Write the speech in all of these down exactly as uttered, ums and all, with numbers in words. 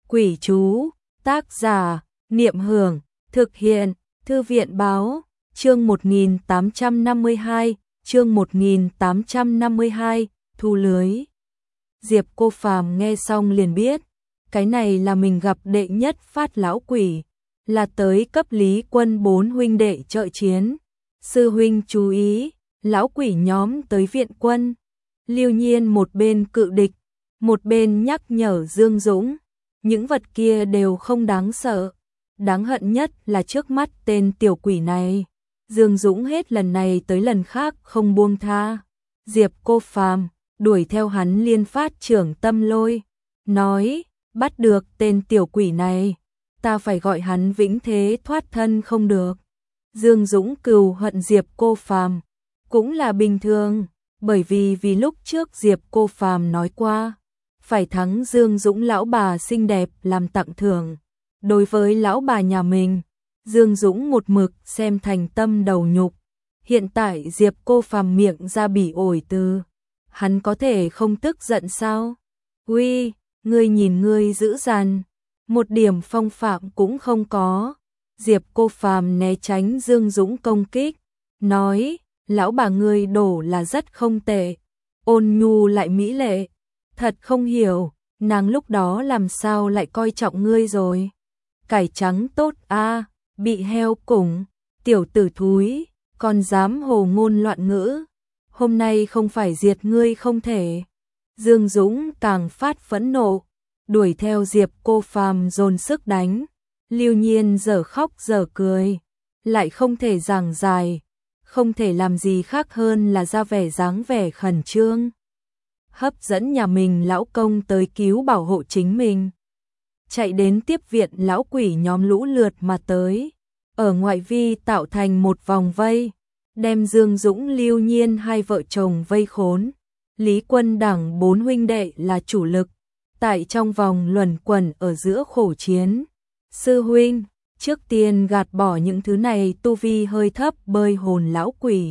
Quỷ chú, tác giả, Niệm Hưởng, thực hiện, Thư viện báo, chương một nghìn tám trăm năm mươi hai, chương một nghìn tám trăm năm mươi hai, thu lưới. Diệp Cô Phàm nghe xong liền biết, cái này là mình gặp đệ nhất phát lão quỷ, là tới cấp Lý Quân bốn huynh đệ trợ chiến. Sư huynh chú ý, lão quỷ nhóm tới viện quân. Lưu Nhiên một bên cự địch, một bên nhắc nhở Dương Dũng, những vật kia đều không đáng sợ, đáng hận nhất là trước mắt tên tiểu quỷ này. Dương Dũng hết lần này tới lần khác không buông tha. Diệp Cô Phàm đuổi theo hắn liên phát trưởng tâm lôi, nói, bắt được tên tiểu quỷ này, ta phải gọi hắn vĩnh thế thoát thân không được. Dương Dũng cừu hận Diệp Cô Phàm cũng là bình thường, bởi vì vì lúc trước Diệp Cô Phàm nói qua, phải thắng Dương Dũng lão bà xinh đẹp làm tặng thưởng. Đối với lão bà nhà mình, Dương Dũng một mực xem thành tâm đầu nhục. Hiện tại Diệp Cô Phàm miệng ra bỉ ổi từ, hắn có thể không tức giận sao? Uy, ngươi nhìn ngươi dữ dằn, một điểm phong phạm cũng không có. Diệp Cô Phàm né tránh Dương Dũng công kích, nói, lão bà ngươi đổ là rất không tệ, ôn nhu lại mỹ lệ, thật không hiểu, nàng lúc đó làm sao lại coi trọng ngươi rồi. Cải trắng tốt a, bị heo củng, tiểu tử thúi, còn dám hồ ngôn loạn ngữ, hôm nay không phải diệt ngươi không thể. Dương Dũng càng phát phẫn nộ, đuổi theo Diệp Cô Phàm dồn sức đánh. Lưu Nhiên dở khóc dở cười, lại không thể giảng dài, không thể làm gì khác hơn là ra vẻ dáng vẻ khẩn trương, hấp dẫn nhà mình lão công tới cứu bảo hộ chính mình. Chạy đến tiếp viện lão quỷ nhóm lũ lượt mà tới, ở ngoại vi tạo thành một vòng vây, đem Dương Dũng Lưu Nhiên hai vợ chồng vây khốn. Lý Quân đẳng bốn huynh đệ là chủ lực, tại trong vòng luẩn quẩn ở giữa khổ chiến. Sư huynh, trước tiên gạt bỏ những thứ này tu vi hơi thấp bơi hồn lão quỷ.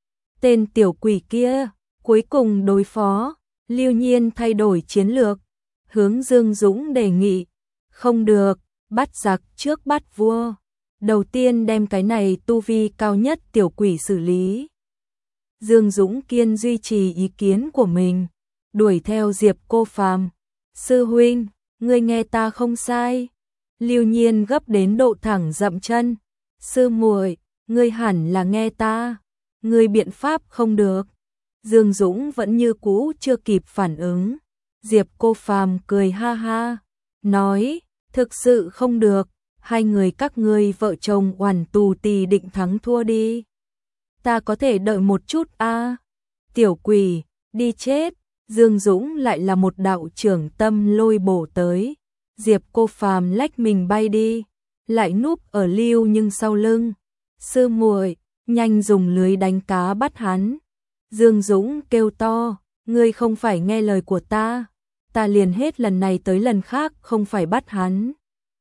Tên tiểu quỷ kia, cuối cùng đối phó, Lưu Nhiên thay đổi chiến lược, hướng Dương Dũng đề nghị, không được, bắt giặc trước bắt vua, đầu tiên đem cái này tu vi cao nhất tiểu quỷ xử lý. Dương Dũng kiên duy trì ý kiến của mình, đuổi theo Diệp Cô Phàm. Sư huynh, ngươi nghe ta không sai. Lưu Nhiên gấp đến độ thẳng dậm chân. Sư muội, ngươi hẳn là nghe ta, ngươi biện pháp không được. Dương Dũng vẫn như cũ chưa kịp phản ứng. Diệp Cô Phàm cười ha ha, nói, thực sự không được, hai người các ngươi vợ chồng oằn tù tì định thắng thua đi. Ta có thể đợi một chút a. À. Tiểu quỷ, đi chết. Dương Dũng lại là một đạo trưởng tâm lôi bổ tới. Diệp Cô Phàm lách mình bay đi, lại núp ở Lưu nhưng sau lưng. Sư muội, nhanh dùng lưới đánh cá bắt hắn. Dương Dũng kêu to, ngươi không phải nghe lời của ta, ta liền hết lần này tới lần khác không phải bắt hắn.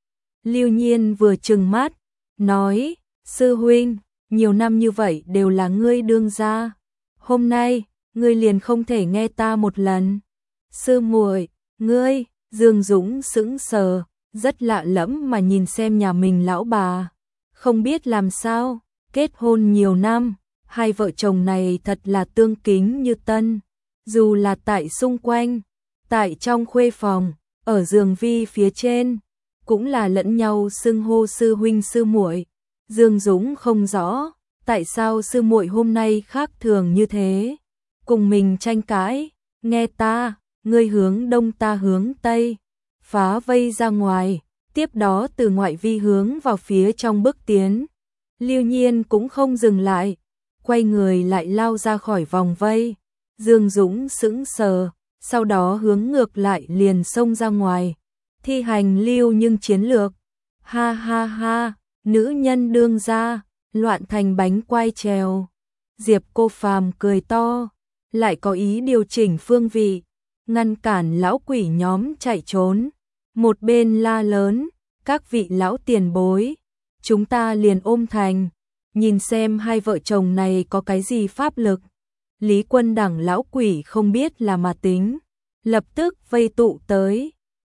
Lưu Nhiên vừa trừng mắt, nói, sư huynh, nhiều năm như vậy đều là ngươi đương gia, hôm nay ngươi liền không thể nghe ta một lần. Sư muội, ngươi. Dương Dũng sững sờ, rất lạ lẫm mà nhìn xem nhà mình lão bà, không biết làm sao, kết hôn nhiều năm, hai vợ chồng này thật là tương kính như tân, dù là tại xung quanh, tại trong khuê phòng, ở giường vi phía trên, cũng là lẫn nhau xưng hô sư huynh sư muội. Dương Dũng không rõ, tại sao sư muội hôm nay khác thường như thế, cùng mình tranh cãi, nghe ta. Ngươi hướng đông ta hướng tây, phá vây ra ngoài, tiếp đó từ ngoại vi hướng vào phía trong bước tiến. Lưu Nhiên cũng không dừng lại, quay người lại lao ra khỏi vòng vây. Dương Dũng sững sờ, sau đó hướng ngược lại liền xông ra ngoài, thi hành Lưu nhưng chiến lược. Ha ha ha, nữ nhân đương gia, loạn thành bánh quai trèo. Diệp Cô Phàm cười to, lại có ý điều chỉnh phương vị, ngăn cản lão quỷ nhóm chạy trốn. Một bên la lớn, các vị lão tiền bối, chúng ta liền ôm thành, nhìn xem hai vợ chồng này có cái gì pháp lực. Lý Quân đẳng lão quỷ không biết là mà tính, lập tức vây tụ tới.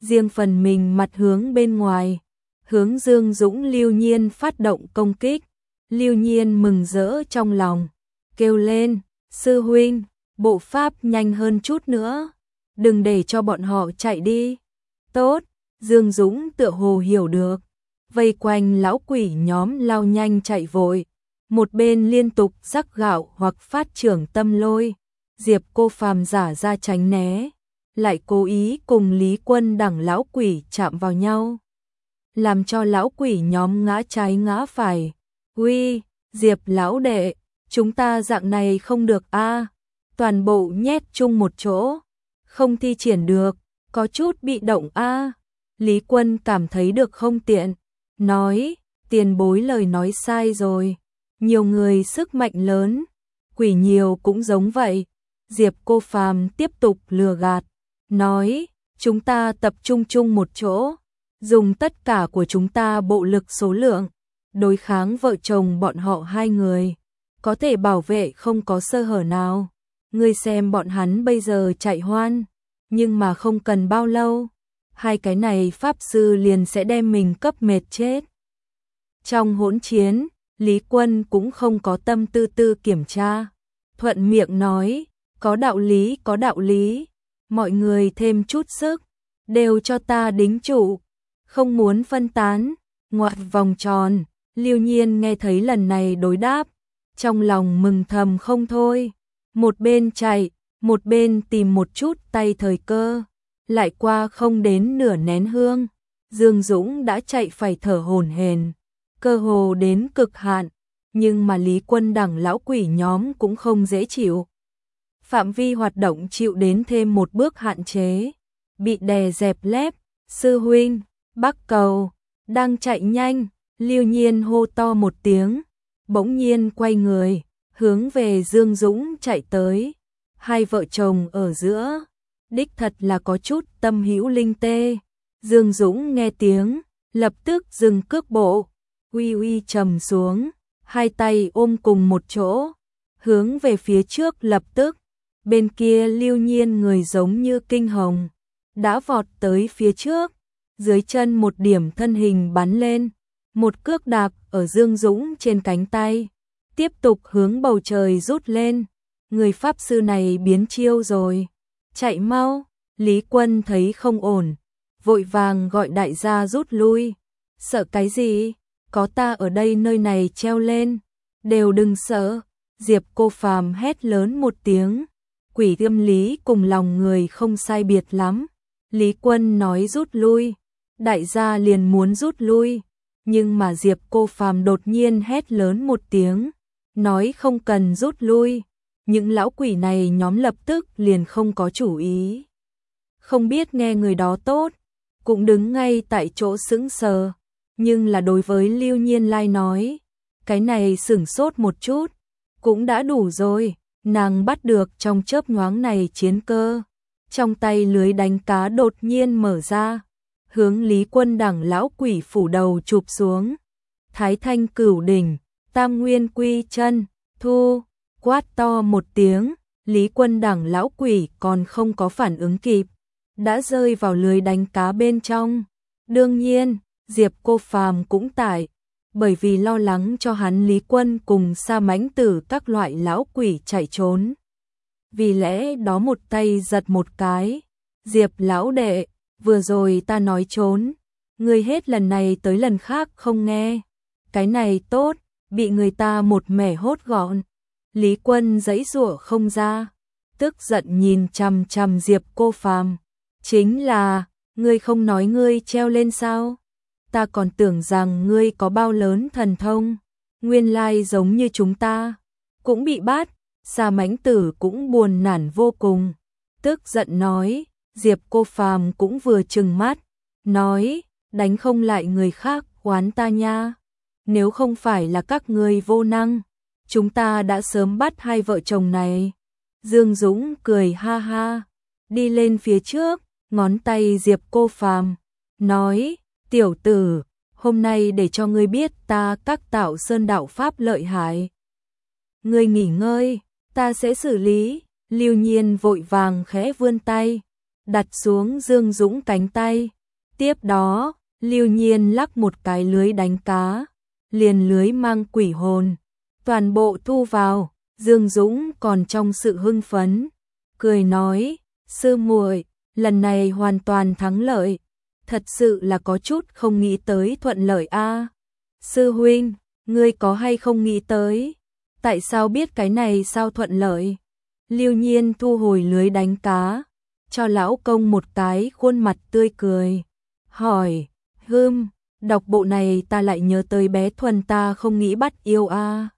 riêng phần mình mặt hướng bên ngoài, hướng Dương Dũng Lưu Nhiên phát động công kích. Lưu Nhiên mừng rỡ trong lòng, kêu lên, sư huynh, bộ pháp nhanh hơn chút nữa, đừng để cho bọn họ chạy đi. Tốt, Dương Dũng tựa hồ hiểu được, vây quanh lão quỷ nhóm lao nhanh chạy vội, một bên liên tục rắc gạo hoặc phát trưởng tâm lôi. Diệp Cô Phàm giả ra tránh né, lại cố ý cùng Lý Quân Đẳng lão quỷ chạm vào nhau, làm cho lão quỷ nhóm ngã trái ngã phải. Uy, Diệp lão đệ, chúng ta dạng này không được a, toàn bộ nhét chung một chỗ, không thi triển được, có chút bị động a. Lý Quân cảm thấy được không tiện, nói, tiền bối lời nói sai rồi, nhiều người sức mạnh lớn, quỷ nhiều cũng giống vậy. Diệp Cô Phàm tiếp tục lừa gạt, nói, chúng ta tập trung chung một chỗ, dùng tất cả của chúng ta bộ lực số lượng, đối kháng vợ chồng bọn họ hai người, có thể bảo vệ không có sơ hở nào. Ngươi xem bọn hắn bây giờ chạy hoan, nhưng mà không cần bao lâu, hai cái này pháp sư liền sẽ đem mình cấp mệt chết. Trong hỗn chiến, Lý Quân cũng không có tâm tư tư kiểm tra, thuận miệng nói, có đạo lý có đạo lý, mọi người thêm chút sức, đều cho ta đính trụ, không muốn phân tán. Ngoặt vòng tròn, Lưu Nhiên nghe thấy lần này đối đáp, trong lòng mừng thầm không thôi, một bên chạy, một bên tìm một chút tay thời cơ, lại qua không đến nửa nén hương, Dương Dũng đã chạy phải thở hổn hển, cơ hồ đến cực hạn, nhưng mà Lý Quân Đẳng lão quỷ nhóm cũng không dễ chịu. Phạm vi hoạt động chịu đến thêm một bước hạn chế, bị đè dẹp lép. Sư huynh, Bắc Cầu đang chạy nhanh. Lưu Nhiên hô to một tiếng, bỗng nhiên quay người, hướng về Dương Dũng chạy tới. Hai vợ chồng ở giữa, đích thật là có chút tâm hữu linh tê. Dương Dũng nghe tiếng, lập tức dừng cước bộ, uy uy trầm xuống, hai tay ôm cùng một chỗ, hướng về phía trước. Lập tức, bên kia Lưu Nhiên người giống như kinh hồng, đã vọt tới phía trước, dưới chân một điểm thân hình bắn lên, một cước đạp ở Dương Dũng trên cánh tay, tiếp tục hướng bầu trời rút lên. Người pháp sư này biến chiêu rồi, chạy mau. Lý Quân thấy không ổn, vội vàng gọi đại gia rút lui. Sợ cái gì, có ta ở đây nơi này treo lên, đều đừng sợ. Diệp Cô Phàm hét lớn một tiếng, quỷ tiêm lý cùng lòng người không sai biệt lắm. Lý Quân nói rút lui, đại gia liền muốn rút lui, nhưng mà Diệp Cô Phàm đột nhiên hét lớn một tiếng, nói không cần rút lui. Những lão quỷ này nhóm lập tức liền không có chủ ý, không biết nghe người đó tốt, cũng đứng ngay tại chỗ sững sờ. Nhưng là đối với Lưu Nhiên Lai nói, cái này sửng sốt một chút, cũng đã đủ rồi. Nàng bắt được trong chớp nhoáng này chiến cơ, trong tay lưới đánh cá đột nhiên mở ra, hướng Lý Quân Đẳng lão quỷ phủ đầu chụp xuống. Thái Thanh Cửu Đỉnh, Tam Nguyên Quy Chân, thu. Quát to một tiếng, Lý Quân Đẳng lão quỷ còn không có phản ứng kịp, đã rơi vào lưới đánh cá bên trong. Đương nhiên, Diệp Cô Phàm cũng tại, bởi vì lo lắng cho hắn Lý Quân cùng Sa Mãnh Tử các loại lão quỷ chạy trốn. Vì lẽ đó một tay giật một cái, Diệp lão đệ, vừa rồi ta nói trốn, ngươi hết lần này tới lần khác không nghe, cái này tốt, bị người ta một mẻ hốt gọn. Lý Quân giãy giụa không ra, tức giận nhìn chằm chằm Diệp Cô Phàm, chính là, ngươi không nói ngươi treo lên sao? Ta còn tưởng rằng ngươi có bao lớn thần thông, nguyên lai giống như chúng ta, cũng bị bắt. Sa Mãnh Tử cũng buồn nản vô cùng, tức giận nói. Diệp Cô Phàm cũng vừa trừng mắt, nói, đánh không lại người khác oán ta nha, nếu không phải là các ngươi vô năng, chúng ta đã sớm bắt hai vợ chồng này. Dương Dũng cười ha ha, đi lên phía trước, ngón tay Diệp Cô Phàm, nói, tiểu tử, hôm nay để cho ngươi biết ta các tạo sơn đạo pháp lợi hại. Ngươi nghỉ ngơi, ta sẽ xử lý. Lưu Nhiên vội vàng khẽ vươn tay, đặt xuống Dương Dũng cánh tay, Tiếp đó, Lưu Nhiên lắc một cái lưới đánh cá, liền lưới mang quỷ hồn, toàn bộ thu vào. Dương Dũng còn trong sự hưng phấn, cười nói, sư muội, lần này hoàn toàn thắng lợi, thật sự là có chút không nghĩ tới thuận lợi a. Sư huynh, ngươi có hay không nghĩ tới? Tại sao biết cái này sao thuận lợi? Lưu Nhiên thu hồi lưới đánh cá, cho lão công một cái khuôn mặt tươi cười, hỏi, hưm, đọc bộ này ta lại nhớ tới bé Thuần ta không nghĩ bắt yêu a.